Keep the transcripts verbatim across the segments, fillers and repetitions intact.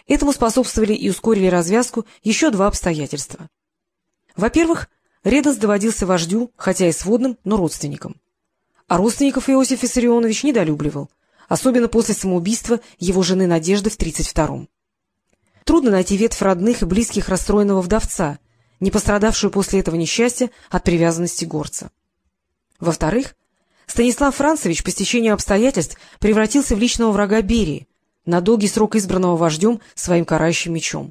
Этому способствовали и ускорили развязку еще два обстоятельства. Во-первых, Реденс доводился вождю, хотя и сводным, но родственникам. А родственников Иосиф Виссарионович недолюбливал, особенно после самоубийства его жены Надежды в тридцать втором. Трудно найти ветвь родных и близких расстроенного вдовца, не пострадавшую после этого несчастья от привязанности горца. Во-вторых, Станислав Францевич по стечению обстоятельств превратился в личного врага Берии, на долгий срок избранного вождем своим карающим мечом.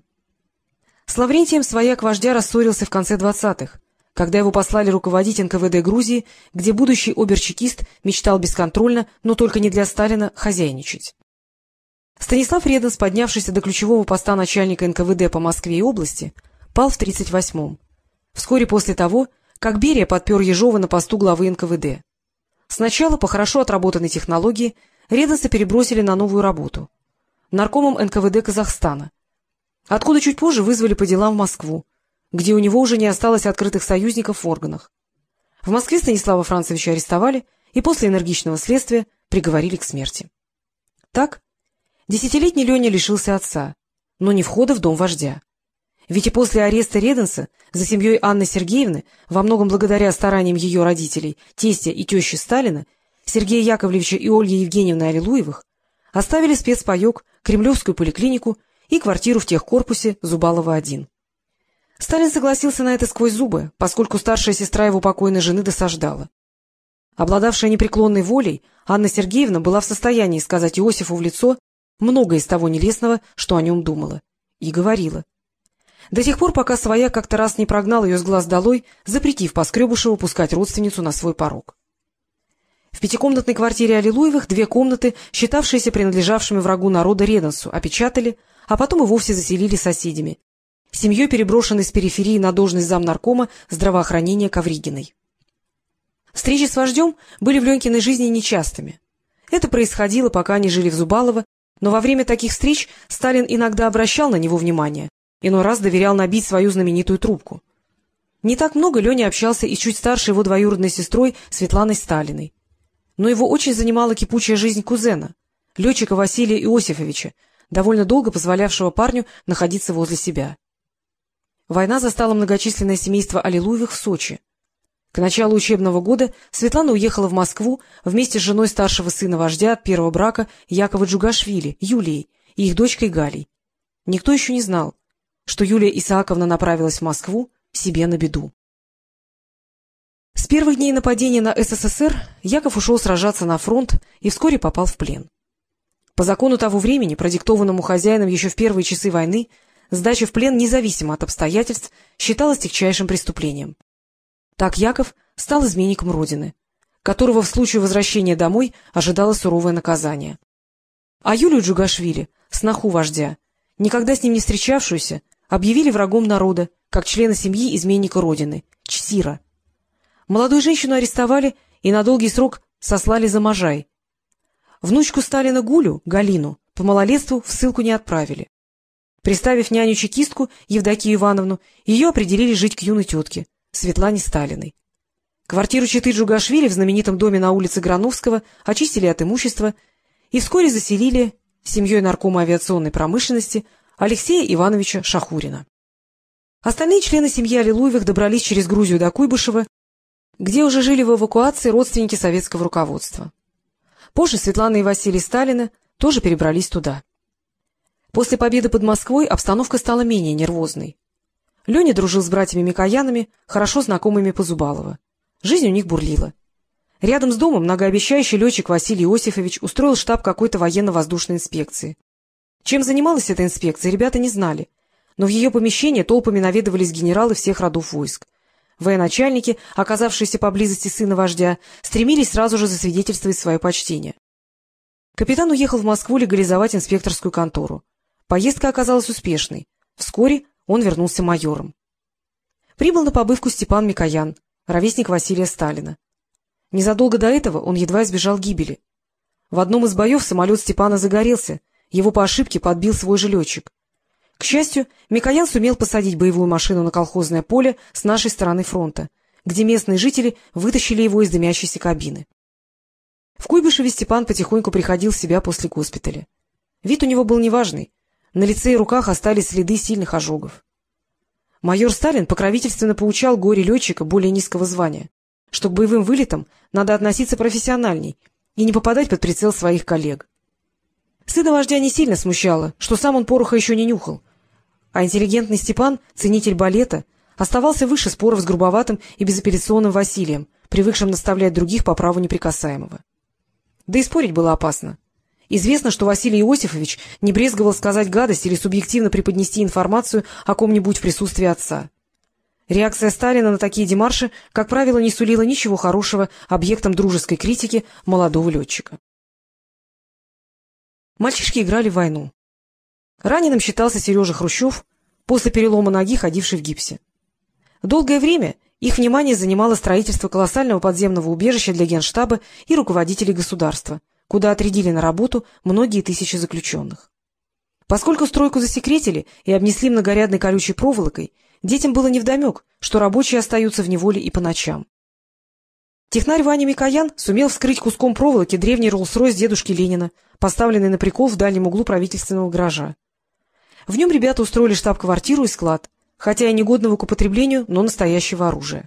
С Лаврентием свояк вождя рассорился в конце двадцатых, когда его послали руководить эн ка вэ дэ Грузии, где будущий обер-чекист мечтал бесконтрольно, но только не для Сталина, хозяйничать. Станислав Реденс, поднявшийся до ключевого поста начальника эн ка вэ дэ по Москве и области, пал в тридцать восьмом, вскоре после того, как Берия подпер Ежова на посту главы эн ка вэ дэ. Сначала по хорошо отработанной технологии Реденса перебросили на новую работу — наркомом эн ка вэ дэ Казахстана, откуда чуть позже вызвали по делам в Москву, где у него уже не осталось открытых союзников в органах. В Москве Станислава Францевича арестовали и после энергичного следствия приговорили к смерти. Так, десятилетний Леня лишился отца, но не входа в дом вождя. Ведь и после ареста Реденса за семьей Анны Сергеевны, во многом благодаря стараниям ее родителей, тестя и тещи Сталина, Сергея Яковлевича и Ольги Евгеньевны Аллилуевых, оставили спецпаек, Кремлевскую поликлинику и квартиру в техкорпусе Зубалова один. Сталин согласился на это сквозь зубы, поскольку старшая сестра его покойной жены досаждала. Обладавшая непреклонной волей, Анна Сергеевна была в состоянии сказать Иосифу в лицо многое из того нелестного, что о нем думала. И говорила. До тех пор, пока свояк как-то раз не прогнал ее с глаз долой, запретив Поскребышеву пускать родственницу на свой порог. В пятикомнатной квартире Аллилуевых две комнаты, считавшиеся принадлежавшими врагу народа Реденсу, опечатали, а потом и вовсе заселили соседями, семьей, переброшенной с периферии на должность замнаркома здравоохранения Ковригиной. Встречи с вождем были в Ленькиной жизни нечастыми. Это происходило, пока они жили в Зубалово, но во время таких встреч Сталин иногда обращал на него внимание, иной раз доверял набить свою знаменитую трубку. Не так много Леня общался и с чуть старшей его двоюродной сестрой Светланой Сталиной. Но его очень занимала кипучая жизнь кузена, летчика Василия Иосифовича, довольно долго позволявшего парню находиться возле себя. Война застала многочисленное семейство Аллилуевых в Сочи. К началу учебного года Светлана уехала в Москву вместе с женой старшего сына вождя от первого брака Якова Джугашвили, Юлией, и их дочкой Галей. Никто еще не знал, что Юлия Исааковна направилась в Москву себе на беду. С первых дней нападения на эс эс эс эр Яков ушел сражаться на фронт и вскоре попал в плен. По закону того времени, продиктованному хозяином еще в первые часы войны, сдача в плен, независимо от обстоятельств, считалась тягчайшим преступлением. Так Яков стал изменником Родины, которого в случае возвращения домой ожидало суровое наказание. А Юлию Джугашвили, сноху вождя, никогда с ним не встречавшуюся, объявили врагом народа, как члена семьи изменника Родины, Чсира. Молодую женщину арестовали и на долгий срок сослали за Можай. Внучку Сталина Гулю, Галину, по малолетству в ссылку не отправили. Приставив няню-чекистку Евдокию Ивановну, ее определили жить к юной тетке, Светлане Сталиной. Квартиру четы Джугашвили в знаменитом доме на улице Грановского очистили от имущества и вскоре заселили семьей наркома авиационной промышленности Алексея Ивановича Шахурина. Остальные члены семьи Аллилуевых добрались через Грузию до Куйбышева, где уже жили в эвакуации родственники советского руководства. Позже Светлана и Василий Сталина тоже перебрались туда. После победы под Москвой обстановка стала менее нервозной. Леня дружил с братьями Микоянами, хорошо знакомыми по Зубалово. Жизнь у них бурлила. Рядом с домом многообещающий летчик Василий Иосифович устроил штаб какой-то военно-воздушной инспекции. Чем занималась эта инспекция, ребята не знали, но в ее помещение толпами наведывались генералы всех родов войск. Военачальники, оказавшиеся поблизости сына вождя, стремились сразу же засвидетельствовать свое почтение. Капитан уехал в Москву легализовать инспекторскую контору. Поездка оказалась успешной. Вскоре он вернулся майором. Прибыл на побывку Степан Микоян, ровесник Василия Сталина. Незадолго до этого он едва избежал гибели. В одном из боев самолет Степана загорелся, его по ошибке подбил свой же летчик. К счастью, Микоян сумел посадить боевую машину на колхозное поле с нашей стороны фронта, где местные жители вытащили его из дымящейся кабины. В Куйбышеве Степан потихоньку приходил в себя после госпиталя. Вид у него был неважный, На лице и руках остались следы сильных ожогов. Майор Сталин покровительственно поучал горе-летчика более низкого звания, что к боевым вылетам надо относиться профессиональней и не попадать под прицел своих коллег. Сына вождя не сильно смущало, что сам он пороха еще не нюхал, а интеллигентный Степан, ценитель балета, оставался выше споров с грубоватым и безапелляционным Василием, привыкшим наставлять других по праву неприкасаемого. Да и спорить было опасно. Известно, что Василий Иосифович не брезговал сказать гадость или субъективно преподнести информацию о ком-нибудь в присутствии отца. Реакция Сталина на такие демарши, как правило, не сулила ничего хорошего объектам дружеской критики молодого летчика. Мальчишки играли в войну. Раненым считался Сережа Хрущев, после перелома ноги ходивший в гипсе. Долгое время их внимание занимало строительство колоссального подземного убежища для Генштаба и руководителей государства, куда отрядили на работу многие тысячи заключенных. Поскольку стройку засекретили и обнесли многорядной колючей проволокой, детям было невдомек, что рабочие остаются в неволе и по ночам. Технарь Ваня Микоян сумел вскрыть куском проволоки древний Роллс-Ройс дедушки Ленина, поставленный на прикол в дальнем углу правительственного гаража. В нем ребята устроили штаб-квартиру и склад, хотя и негодного к употреблению, но настоящего оружия.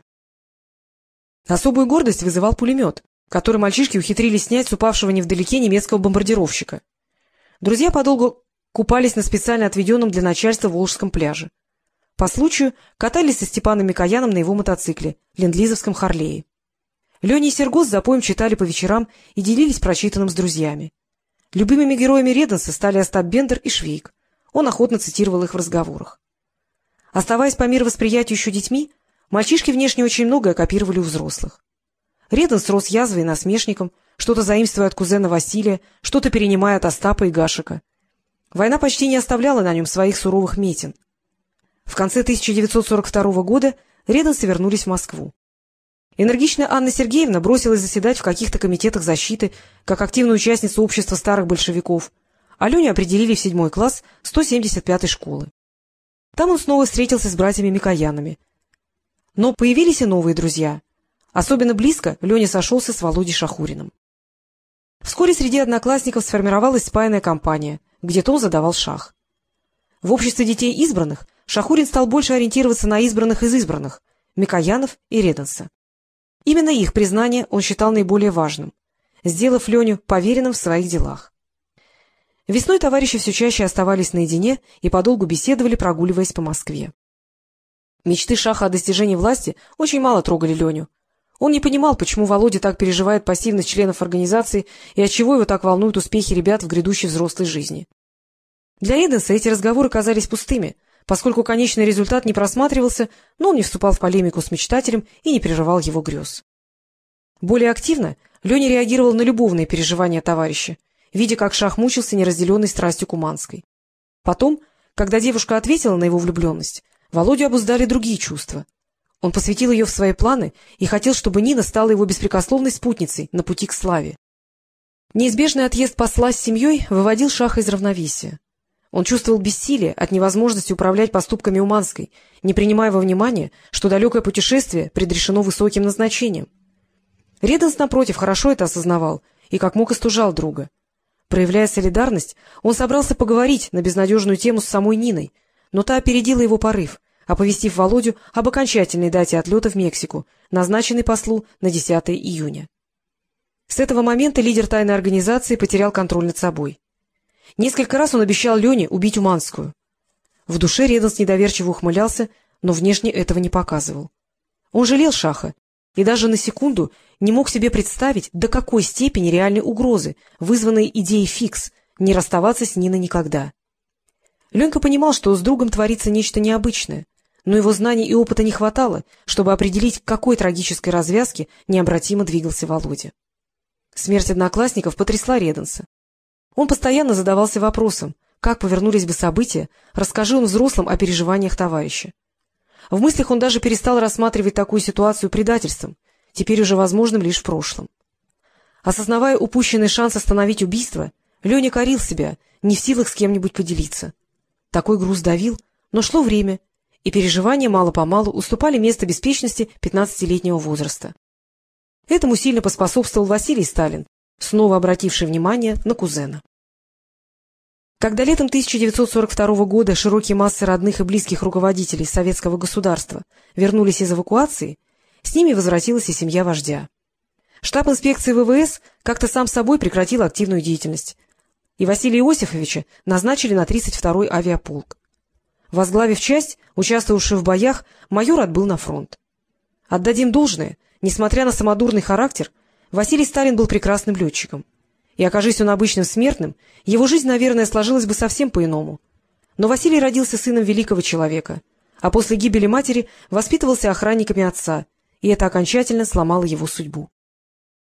Особую гордость вызывал пулемет, который мальчишки ухитрились снять с упавшего невдалеке немецкого бомбардировщика. Друзья подолгу купались на специально отведенном для начальства Волжском пляже. По случаю катались со Степаном Микояном на его мотоцикле, ленд-лизовском Харлее. Леня и Серго с запоем читали по вечерам и делились прочитанным с друзьями. Любимыми героями Реденса стали Остап Бендер и Швейк. Он охотно цитировал их в разговорах. Оставаясь по мировосприятию еще детьми, мальчишки внешне очень многое копировали у взрослых. Реденс рос язвой и насмешником, что-то заимствуя от кузена Василия, что-то перенимая от Остапа и Гашика. Война почти не оставляла на нем своих суровых метин. В конце тысяча девятьсот сорок второго года Реденсы вернулись в Москву. Энергичная Анна Сергеевна бросилась заседать в каких-то комитетах защиты, как активная участница общества старых большевиков, а Леню определили в седьмой класс сто семьдесят пятой школы. Там он снова встретился с братьями Микоянами. Но появились и новые друзья. Особенно близко Леня сошелся с Володей Шахуриным. Вскоре среди одноклассников сформировалась спаянная компания, где Том задавал шах. В обществе детей избранных Шахурин стал больше ориентироваться на избранных из избранных — Микоянов и Реденса. Именно их признание он считал наиболее важным, сделав Леню поверенным в своих делах. Весной товарищи все чаще оставались наедине и подолгу беседовали, прогуливаясь по Москве. Мечты Шаха о достижении власти очень мало трогали Леню. Он не понимал, почему Володя так переживает пассивность членов организации и отчего его так волнуют успехи ребят в грядущей взрослой жизни. Для Реденса эти разговоры казались пустыми, поскольку конечный результат не просматривался, но он не вступал в полемику с мечтателем и не прерывал его грез. Более активно Леня реагировал на любовные переживания товарища, видя, как Шах мучился неразделенной страстью куманской. Потом, когда девушка ответила на его влюбленность, Володю обуздали другие чувства. Он посвятил ее в свои планы и хотел, чтобы Нина стала его беспрекословной спутницей на пути к славе. Неизбежный отъезд посла с семьей выводил Шаха из равновесия. Он чувствовал бессилие от невозможности управлять поступками Уманской, не принимая во внимание, что далекое путешествие предрешено высоким назначением. Реденс, напротив, хорошо это осознавал и как мог остужал друга. Проявляя солидарность, он собрался поговорить на безнадежную тему с самой Ниной, но та опередила его порыв, оповестив Володю об окончательной дате отлета в Мексику, назначенной послу на десятое июня. С этого момента лидер тайной организации потерял контроль над собой. Несколько раз он обещал Лене убить Уманскую. В душе Реденс недоверчиво ухмылялся, но внешне этого не показывал. Он жалел Шаха и даже на секунду не мог себе представить, до какой степени реальной угрозы, вызванной идеей фикс, не расставаться с Ниной никогда. Ленька понимал, что с другом творится нечто необычное, но его знаний и опыта не хватало, чтобы определить, к какой трагической развязке необратимо двигался Володя. Смерть одноклассников потрясла Реденса. Он постоянно задавался вопросом, как повернулись бы события, расскажи он взрослым о переживаниях товарища. В мыслях он даже перестал рассматривать такую ситуацию предательством, теперь уже возможным лишь в прошлом. Осознавая упущенный шанс остановить убийство, Леня корил себя, не в силах с кем-нибудь поделиться. Такой груз давил, но шло время, и переживания мало-помалу уступали место беспечности пятнадцатилетнего возраста. Этому сильно поспособствовал Василий Сталин, снова обративший внимание на кузена. Когда летом тысяча девятьсот сорок второго года широкие массы родных и близких руководителей советского государства вернулись из эвакуации, с ними возвратилась и семья вождя. Штаб инспекции ВВС как-то сам собой прекратил активную деятельность, и Василия Иосифовича назначили на тридцать второй авиаполк. Возглавив часть, участвовавшую в боях, майор отбыл на фронт. Отдадим должное, несмотря на самодурный характер, Василий Сталин был прекрасным летчиком. И, окажись он обычным смертным, его жизнь, наверное, сложилась бы совсем по-иному. Но Василий родился сыном великого человека, а после гибели матери воспитывался охранниками отца, и это окончательно сломало его судьбу.